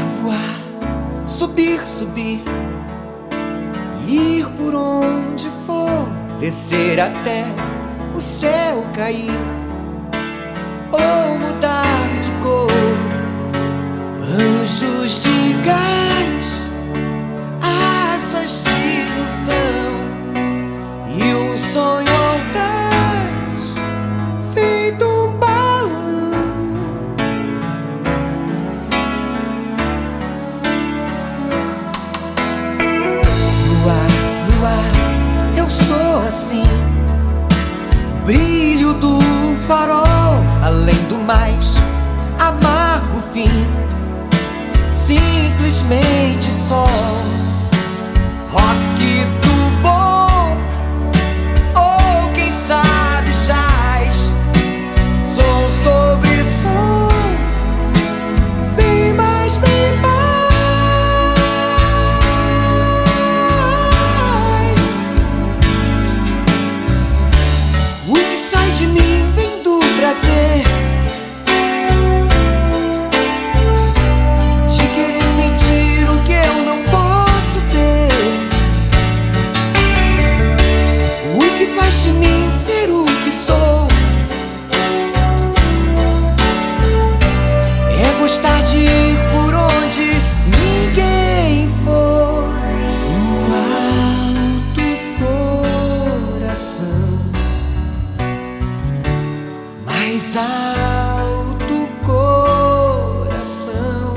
voar, subir, subir, ir por onde for, descer até o céu cair, ou mudar de cor. Anjos de gás, asas de ilusão, e o sonho audaz, feito um balão. No ar, no ar, eu sou assim, brilho do farol, além do mais amargo fim, simplesmente sol. Rock do bom, ou quem sabe jazz, som sobre som, bem mais, bem mais. O que sai de mim vem do prazer de querer sentir o que eu não posso ter. O que faz de mim ser o que sou é gostar de ir por onde ninguém for. Do alto coração, mais alto coração.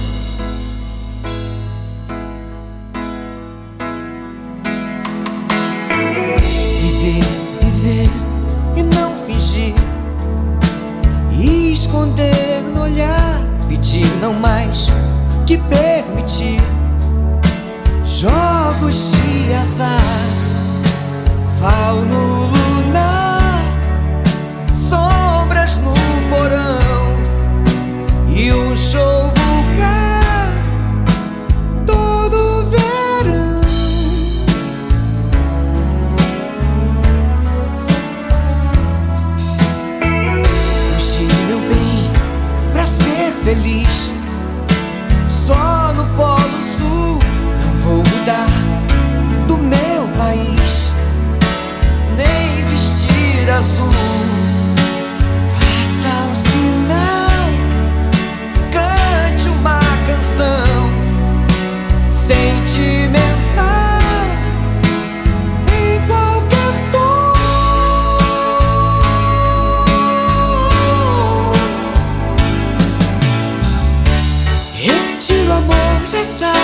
Viver, viver e não fingir, e esconder no olhar, pedir não mais que permitir. Jogos de azar, val no lunar, sombras no porão, e um show vulgar todo verão. Fugir, meu bem, pra ser feliz, só no Polo Sul. Não vou mudar do meu país, nem vestir azul. Faça o sinal, cante uma canção sentimental em qualquer tom. Repetir o amor já sabe.